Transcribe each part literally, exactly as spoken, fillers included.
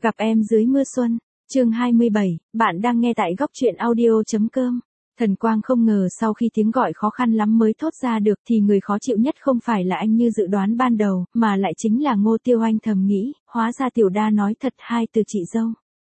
Gặp em dưới mưa xuân, chương hai mươi bảy, bạn đang nghe tại góc truyện audio.com. Thần Quang không ngờ sau khi tiếng gọi khó khăn lắm mới thốt ra được thì người khó chịu nhất không phải là anh như dự đoán ban đầu, mà lại chính là Ngô Tiêu. Anh thầm nghĩ, hóa ra Tiểu Đa nói thật hai từ chị dâu.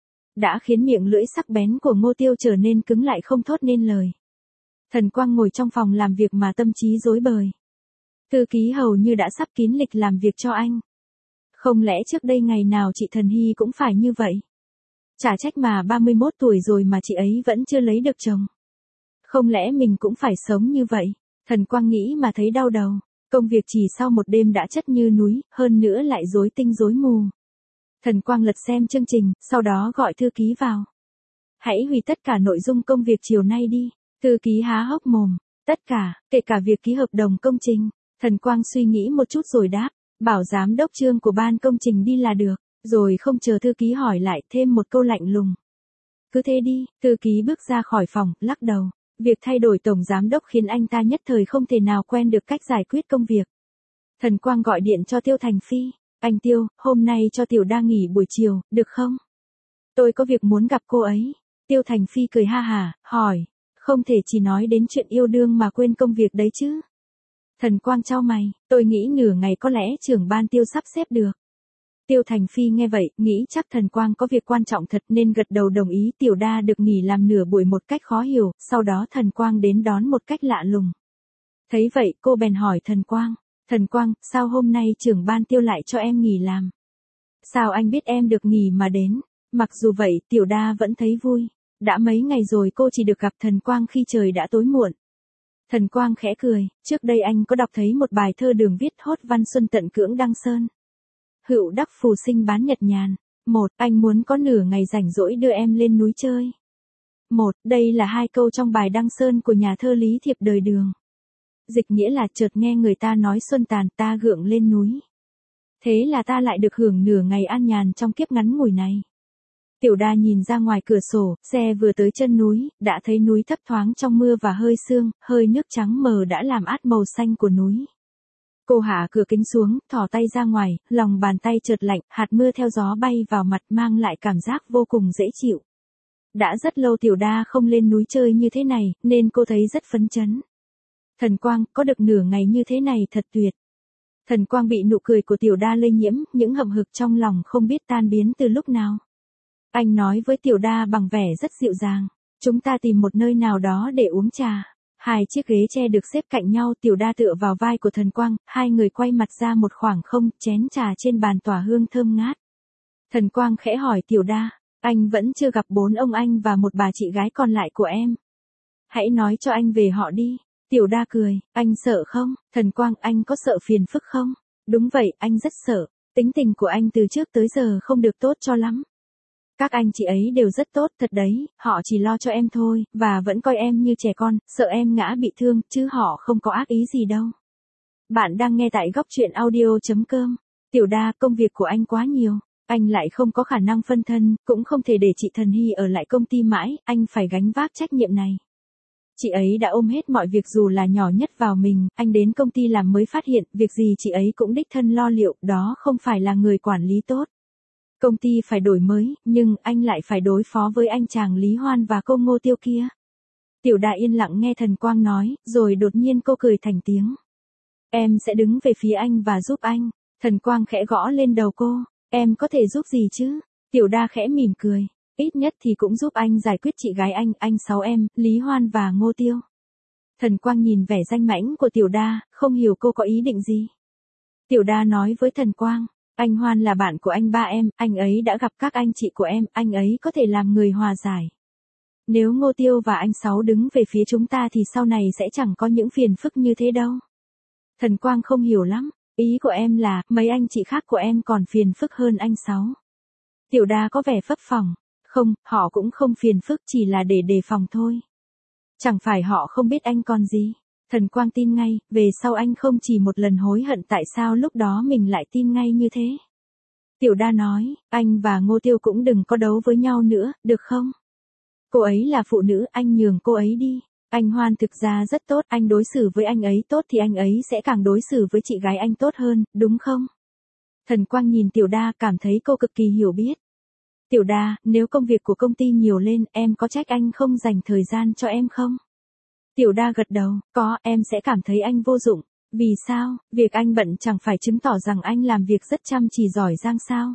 Đã khiến miệng lưỡi sắc bén của Ngô Tiêu trở nên cứng lại không thốt nên lời. Thần Quang ngồi trong phòng làm việc mà tâm trí rối bời. Thư ký hầu như đã sắp kín lịch làm việc cho anh. Không lẽ trước đây ngày nào chị Thần Hy cũng phải như vậy? Chả trách mà ba mươi mốt tuổi rồi mà chị ấy vẫn chưa lấy được chồng. Không lẽ mình cũng phải sống như vậy? Thần Quang nghĩ mà thấy đau đầu. Công việc chỉ sau một đêm đã chất như núi, hơn nữa lại rối tinh rối mù. Thần Quang lật xem chương trình, sau đó gọi thư ký vào. Hãy hủy tất cả nội dung công việc chiều nay đi. Thư ký há hốc mồm. Tất cả, kể cả việc ký hợp đồng công trình. Thần Quang suy nghĩ một chút rồi đáp. Bảo giám đốc Trương của ban công trình đi là được. Rồi không chờ thư ký hỏi lại thêm một câu lạnh lùng. Cứ thế đi. Thư ký bước ra khỏi phòng, lắc đầu. Việc thay đổi tổng giám đốc khiến anh ta nhất thời không thể nào quen được cách giải quyết công việc. Thần Quang gọi điện cho Tiêu Thành Phi. Anh Tiêu, hôm nay cho Tiểu Đa nghỉ buổi chiều, được không? Tôi có việc muốn gặp cô ấy. Tiêu Thành Phi cười ha hả, hỏi. Không thể chỉ nói đến chuyện yêu đương mà quên công việc đấy chứ. Thần Quang chau mày, tôi nghĩ nửa ngày có lẽ trưởng ban Tiêu sắp xếp được. Tiêu Thành Phi nghe vậy, nghĩ chắc Thần Quang có việc quan trọng thật nên gật đầu đồng ý. Tiểu Đa được nghỉ làm nửa buổi một cách khó hiểu, sau đó Thần Quang đến đón một cách lạ lùng. Thấy vậy cô bèn hỏi Thần Quang, Thần Quang, sao hôm nay trưởng ban Tiêu lại cho em nghỉ làm? Sao anh biết em được nghỉ mà đến? Mặc dù vậy, Tiểu Đa vẫn thấy vui. Đã mấy ngày rồi cô chỉ được gặp Thần Quang khi trời đã tối muộn. Thần Quang khẽ cười, trước đây anh có đọc thấy một bài thơ Đường viết hốt văn xuân tận cưỡng Đăng Sơn. Hữu đắc phù sinh bán nhật nhàn. Một, anh muốn có nửa ngày rảnh rỗi đưa em lên núi chơi. Một, đây là hai câu trong bài Đăng Sơn của nhà thơ Lý Thiệp đời Đường. Dịch nghĩa là chợt nghe người ta nói xuân tàn ta gượng lên núi. Thế là ta lại được hưởng nửa ngày an nhàn trong kiếp ngắn ngủi này. Tiểu Đa nhìn ra ngoài cửa sổ, xe vừa tới chân núi, đã thấy núi thấp thoáng trong mưa và hơi sương, hơi nước trắng mờ đã làm át màu xanh của núi. Cô hạ cửa kính xuống, thò tay ra ngoài, lòng bàn tay chợt lạnh, hạt mưa theo gió bay vào mặt mang lại cảm giác vô cùng dễ chịu. Đã rất lâu Tiểu Đa không lên núi chơi như thế này, nên cô thấy rất phấn chấn. Thần Quang, có được nửa ngày như thế này thật tuyệt. Thần Quang bị nụ cười của Tiểu Đa lây nhiễm, những hậm hực trong lòng không biết tan biến từ lúc nào. Anh nói với Tiểu Đa bằng vẻ rất dịu dàng, chúng ta tìm một nơi nào đó để uống trà. Hai chiếc ghế tre được xếp cạnh nhau, Tiểu Đa tựa vào vai của Thần Quang, hai người quay mặt ra một khoảng không, chén trà trên bàn tỏa hương thơm ngát. Thần Quang khẽ hỏi Tiểu Đa, anh vẫn chưa gặp bốn ông anh và một bà chị gái còn lại của em. Hãy nói cho anh về họ đi. Tiểu Đa cười, anh sợ không? Thần Quang, anh có sợ phiền phức không? Đúng vậy, anh rất sợ. Tính tình của anh từ trước tới giờ không được tốt cho lắm. Các anh chị ấy đều rất tốt thật đấy, họ chỉ lo cho em thôi, và vẫn coi em như trẻ con, sợ em ngã bị thương, chứ họ không có ác ý gì đâu. Bạn đang nghe tại góc truyện audio.com. Tiểu Đa, công việc của anh quá nhiều, anh lại không có khả năng phân thân, cũng không thể để chị Thần Hy ở lại công ty mãi, anh phải gánh vác trách nhiệm này. Chị ấy đã ôm hết mọi việc dù là nhỏ nhất vào mình, anh đến công ty làm mới phát hiện, việc gì chị ấy cũng đích thân lo liệu, đó không phải là người quản lý tốt. Công ty phải đổi mới, nhưng anh lại phải đối phó với anh chàng Lý Hoan và cô Ngô Tiêu kia. Tiểu Đa yên lặng nghe Thần Quang nói, rồi đột nhiên cô cười thành tiếng. Em sẽ đứng về phía anh và giúp anh. Thần Quang khẽ gõ lên đầu cô, em có thể giúp gì chứ? Tiểu Đa khẽ mỉm cười, ít nhất thì cũng giúp anh giải quyết chị gái anh, anh sáu em, Lý Hoan và Ngô Tiêu. Thần Quang nhìn vẻ danh mãnh của Tiểu Đa, không hiểu cô có ý định gì. Tiểu Đa nói với Thần Quang. Anh Hoan là bạn của anh ba em, anh ấy đã gặp các anh chị của em, anh ấy có thể làm người hòa giải. Nếu Ngô Tiêu và anh Sáu đứng về phía chúng ta thì sau này sẽ chẳng có những phiền phức như thế đâu. Thần Quang không hiểu lắm, ý của em là, mấy anh chị khác của em còn phiền phức hơn anh Sáu. Tiểu Đa có vẻ phấp phỏng, không, họ cũng không phiền phức chỉ là để đề phòng thôi. Chẳng phải họ không biết anh còn gì. Thần Quang tin ngay, về sau anh không chỉ một lần hối hận tại sao lúc đó mình lại tin ngay như thế. Tiểu Đa nói, anh và Ngô Tiêu cũng đừng có đấu với nhau nữa, được không? Cô ấy là phụ nữ, anh nhường cô ấy đi. Anh Hoan thực ra rất tốt, anh đối xử với anh ấy tốt thì anh ấy sẽ càng đối xử với chị gái anh tốt hơn, đúng không? Thần Quang nhìn Tiểu Đa cảm thấy cô cực kỳ hiểu biết. Tiểu Đa, nếu công việc của công ty nhiều lên, em có trách anh không dành thời gian cho em không? Tiểu Đa gật đầu, có, em sẽ cảm thấy anh vô dụng. Vì sao, việc anh bận chẳng phải chứng tỏ rằng anh làm việc rất chăm chỉ giỏi giang sao?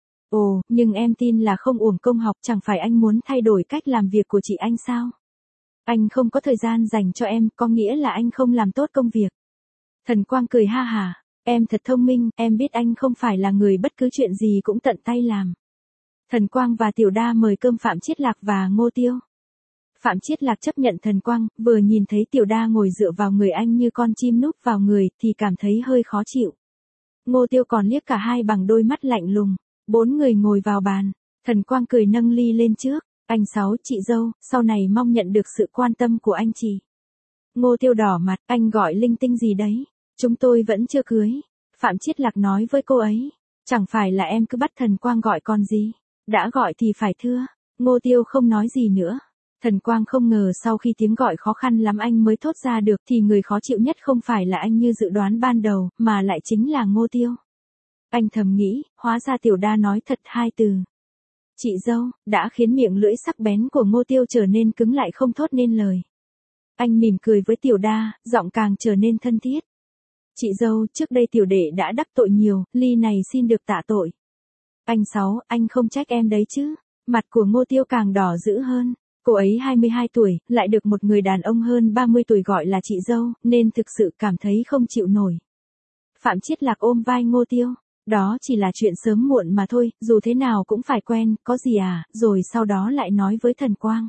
Ồ, nhưng em tin là không uổng công học, chẳng phải anh muốn thay đổi cách làm việc của chị anh sao? Anh không có thời gian dành cho em, có nghĩa là anh không làm tốt công việc. Thần Quang cười ha hả, em thật thông minh, em biết anh không phải là người bất cứ chuyện gì cũng tận tay làm. Thần Quang và Tiểu Đa mời cơm Phạm Chiết Lạc và Ngô Tiêu. Phạm Chiết Lạc chấp nhận Thần Quang, vừa nhìn thấy Tiểu Đa ngồi dựa vào người anh như con chim núp vào người, thì cảm thấy hơi khó chịu. Ngô Tiêu còn liếc cả hai bằng đôi mắt lạnh lùng. Bốn người ngồi vào bàn. Thần Quang cười nâng ly lên trước. Anh Sáu, chị dâu, sau này mong nhận được sự quan tâm của anh chị. Ngô Tiêu đỏ mặt, anh gọi linh tinh gì đấy? Chúng tôi vẫn chưa cưới. Phạm Chiết Lạc nói với cô ấy. Chẳng phải là em cứ bắt Thần Quang gọi con gì? Đã gọi thì phải thưa. Ngô Tiêu không nói gì nữa. Thần Quang không ngờ sau khi tiếng gọi khó khăn lắm anh mới thốt ra được thì người khó chịu nhất không phải là anh như dự đoán ban đầu, mà lại chính là Ngô Tiêu. Anh thầm nghĩ, hóa ra Tiểu Đa nói thật hai từ. Chị dâu, đã khiến miệng lưỡi sắc bén của Ngô Tiêu trở nên cứng lại không thốt nên lời. Anh mỉm cười với Tiểu Đa, giọng càng trở nên thân thiết. Chị dâu, trước đây tiểu đệ đã đắc tội nhiều, ly này xin được tạ tội. Anh Sáu, anh không trách em đấy chứ. Mặt của Ngô Tiêu càng đỏ dữ hơn. Cô ấy hai mươi hai tuổi, lại được một người đàn ông hơn ba mươi tuổi gọi là chị dâu, nên thực sự cảm thấy không chịu nổi. Phạm Chiết Lạc ôm vai Ngô Tiêu. Đó chỉ là chuyện sớm muộn mà thôi, dù thế nào cũng phải quen, có gì à, rồi sau đó lại nói với Thần Quang.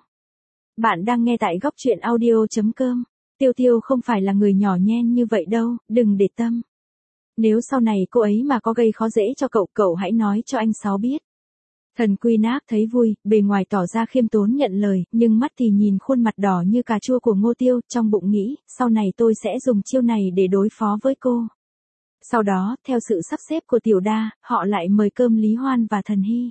Bạn đang nghe tại góc truyện audio chấm com. Tiêu Tiêu không phải là người nhỏ nhen như vậy đâu, đừng để tâm. Nếu sau này cô ấy mà có gây khó dễ cho cậu, cậu hãy nói cho anh Sáu biết. Thần Quy Nác thấy vui, bề ngoài tỏ ra khiêm tốn nhận lời, nhưng mắt thì nhìn khuôn mặt đỏ như cà chua của Ngô Tiêu, trong bụng nghĩ, sau này tôi sẽ dùng chiêu này để đối phó với cô. Sau đó, theo sự sắp xếp của Tiểu Đa, họ lại mời cơm Lý Hoan và Thần Hy.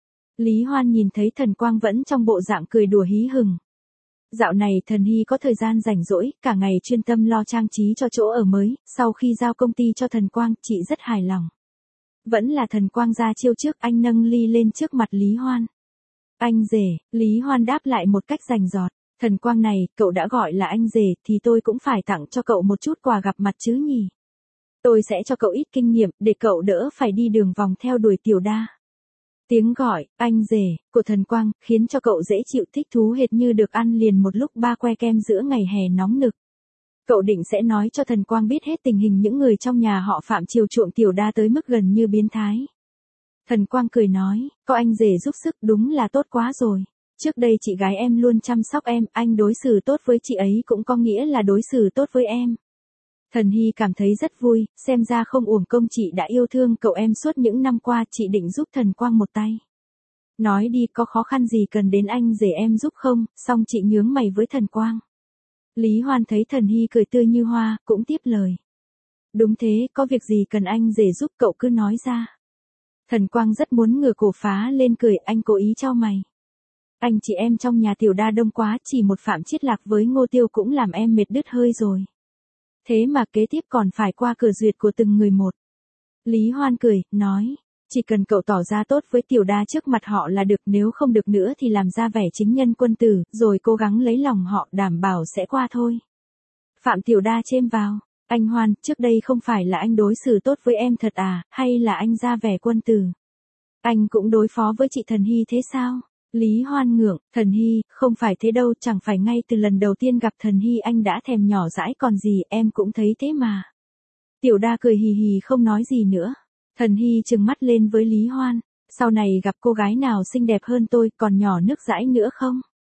Lý Hoan nhìn thấy Thần Quang vẫn trong bộ dạng cười đùa hí hửng. Dạo này Thần Hy có thời gian rảnh rỗi, cả ngày chuyên tâm lo trang trí cho chỗ ở mới, sau khi giao công ty cho Thần Quang, chị rất hài lòng. Vẫn là Thần Quang ra chiêu trước, anh nâng ly lên trước mặt Lý Hoan. Anh rể, Lý Hoan đáp lại một cách rành rọt. Thần Quang này, cậu đã gọi là anh rể, thì tôi cũng phải tặng cho cậu một chút quà gặp mặt chứ nhỉ. Tôi sẽ cho cậu ít kinh nghiệm, để cậu đỡ phải đi đường vòng theo đuổi Tiểu Đa. Tiếng gọi, anh rể, của Thần Quang, khiến cho cậu dễ chịu thích thú hệt như được ăn liền một lúc ba que kem giữa ngày hè nóng nực. Cậu định sẽ nói cho Thần Quang biết hết tình hình những người trong nhà họ Phạm chiều chuộng Tiểu Đa tới mức gần như biến thái. Thần Quang cười nói, có anh rể giúp sức đúng là tốt quá rồi. Trước đây chị gái em luôn chăm sóc em, anh đối xử tốt với chị ấy cũng có nghĩa là đối xử tốt với em. Thần Hy cảm thấy rất vui, xem ra không uổng công chị đã yêu thương cậu em suốt những năm qua, chị định giúp Thần Quang một tay. Nói đi, có khó khăn gì cần đến anh rể em giúp không, xong chị nhướng mày với Thần Quang. Lý Hoan thấy Thần Hy cười tươi như hoa, cũng tiếp lời. Đúng thế, có việc gì cần anh rể giúp cậu cứ nói ra. Thần Quang rất muốn ngửa cổ phá lên cười, anh cố ý chau mày. Anh chị em trong nhà Tiểu Đa đông quá, chỉ một Phạm Chiết Lạc với Ngô Tiêu cũng làm em mệt đứt hơi rồi. Thế mà kế tiếp còn phải qua cửa duyệt của từng người một. Lý Hoan cười, nói, chỉ cần cậu tỏ ra tốt với Tiểu Đa trước mặt họ là được, nếu không được nữa thì làm ra vẻ chính nhân quân tử, rồi cố gắng lấy lòng họ, đảm bảo sẽ qua thôi. Phạm Tiểu Đa chêm vào, anh Hoan, trước đây không phải là anh đối xử tốt với em thật à, hay là anh ra vẻ quân tử? Anh cũng đối phó với chị Thần Hy thế sao? Lý Hoan ngượng, Thần Hy, không phải thế đâu, chẳng phải ngay từ lần đầu tiên gặp Thần Hy anh đã thèm nhỏ dãi còn gì, em cũng thấy thế mà. Tiểu Đa cười hì hì không nói gì nữa. Thần Hy trừng mắt lên với Lý Hoan, sau này gặp cô gái nào xinh đẹp hơn tôi, còn nhỏ nước dãi nữa không?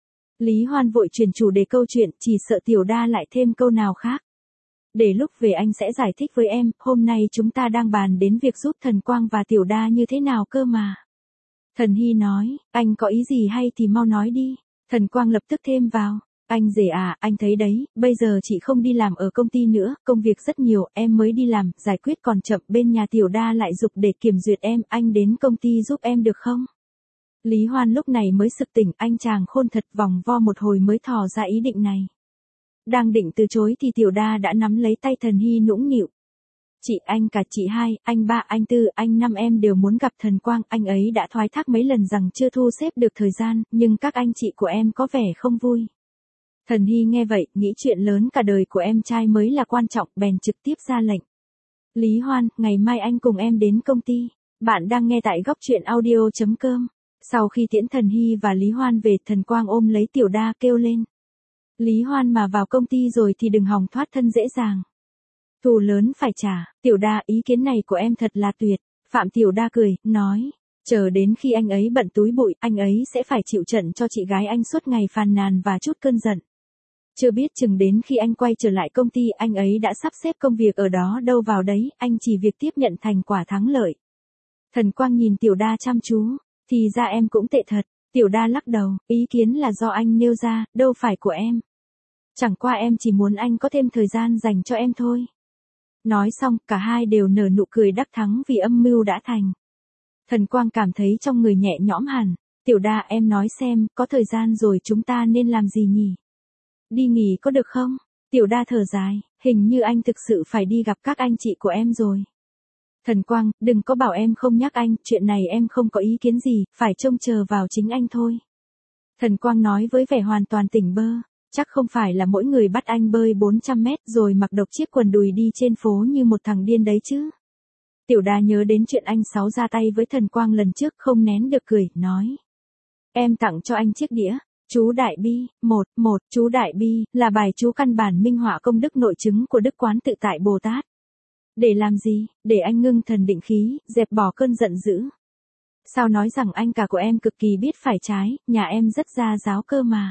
Lý Hoan vội chuyển chủ đề câu chuyện, chỉ sợ Tiểu Đa lại thêm câu nào khác. Để lúc về anh sẽ giải thích với em, hôm nay chúng ta đang bàn đến việc giúp Thần Quang và Tiểu Đa như thế nào cơ mà. Thần Hy nói, anh có ý gì hay thì mau nói đi. Thần Quang lập tức thêm vào, anh rể à, anh thấy đấy, bây giờ chị không đi làm ở công ty nữa, công việc rất nhiều, em mới đi làm, giải quyết còn chậm, bên nhà Tiểu Đa lại giục để kiểm duyệt em, anh đến công ty giúp em được không? Lý Hoan lúc này mới sực tỉnh, anh chàng khôn thật, vòng vo một hồi mới thò ra ý định này. Đang định từ chối thì Tiểu Đa đã nắm lấy tay Thần Hy nũng nịu. Chị anh cả chị hai, anh ba, anh tư, anh năm em đều muốn gặp Thần Quang, anh ấy đã thoái thác mấy lần rằng chưa thu xếp được thời gian, nhưng các anh chị của em có vẻ không vui. Thần Hy nghe vậy, nghĩ chuyện lớn cả đời của em trai mới là quan trọng, bèn trực tiếp ra lệnh. Lý Hoan, ngày mai anh cùng em đến công ty. Bạn đang nghe tại góc truyện audio.com. Sau khi tiễn Thần Hy và Lý Hoan về, Thần Quang ôm lấy Tiểu Đa kêu lên. Lý Hoan mà vào công ty rồi thì đừng hòng thoát thân dễ dàng. Thù lớn phải trả. Tiểu Đa, ý kiến này của em thật là tuyệt. Phạm Tiểu Đa cười, nói. Chờ đến khi anh ấy bận túi bụi, anh ấy sẽ phải chịu trận cho chị gái anh suốt ngày phàn nàn và chút cơn giận. Chưa biết chừng đến khi anh quay trở lại công ty, anh ấy đã sắp xếp công việc ở đó đâu vào đấy, anh chỉ việc tiếp nhận thành quả thắng lợi. Thần Quang nhìn Tiểu Đa chăm chú, thì ra em cũng tệ thật. Tiểu Đa lắc đầu, ý kiến là do anh nêu ra, đâu phải của em. Chẳng qua em chỉ muốn anh có thêm thời gian dành cho em thôi. Nói xong, cả hai đều nở nụ cười đắc thắng vì âm mưu đã thành. Thần Quang cảm thấy trong người nhẹ nhõm hẳn. Tiểu Đa, em nói xem, có thời gian rồi chúng ta nên làm gì nhỉ? Đi nghỉ có được không? Tiểu Đa thở dài, hình như anh thực sự phải đi gặp các anh chị của em rồi. Thần Quang, đừng có bảo em không nhắc anh, chuyện này em không có ý kiến gì, phải trông chờ vào chính anh thôi. Thần Quang nói với vẻ hoàn toàn tỉnh bơ, chắc không phải là mỗi người bắt anh bơi bốn trăm mét rồi mặc độc chiếc quần đùi đi trên phố như một thằng điên đấy chứ. Tiểu Đa nhớ đến chuyện anh Sáu ra tay với Thần Quang lần trước không nén được cười, nói. Em tặng cho anh chiếc đĩa. Chú Đại Bi, một, một, chú Đại Bi, là bài chú căn bản minh họa công đức nội chứng của Đức Quán Tự Tại Bồ Tát. Để làm gì? Để anh ngưng thần định khí, dẹp bỏ cơn giận dữ. Sao nói rằng anh cả của em cực kỳ biết phải trái, nhà em rất gia giáo cơ mà.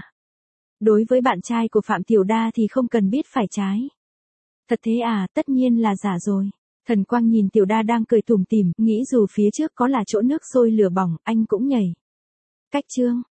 Đối với bạn trai của Phạm Tiểu Đa thì không cần biết phải trái. Thật thế à, tất nhiên là giả rồi. Thần Quang nhìn Tiểu Đa đang cười tủm tỉm, nghĩ dù phía trước có là chỗ nước sôi lửa bỏng, anh cũng nhảy. Cách chương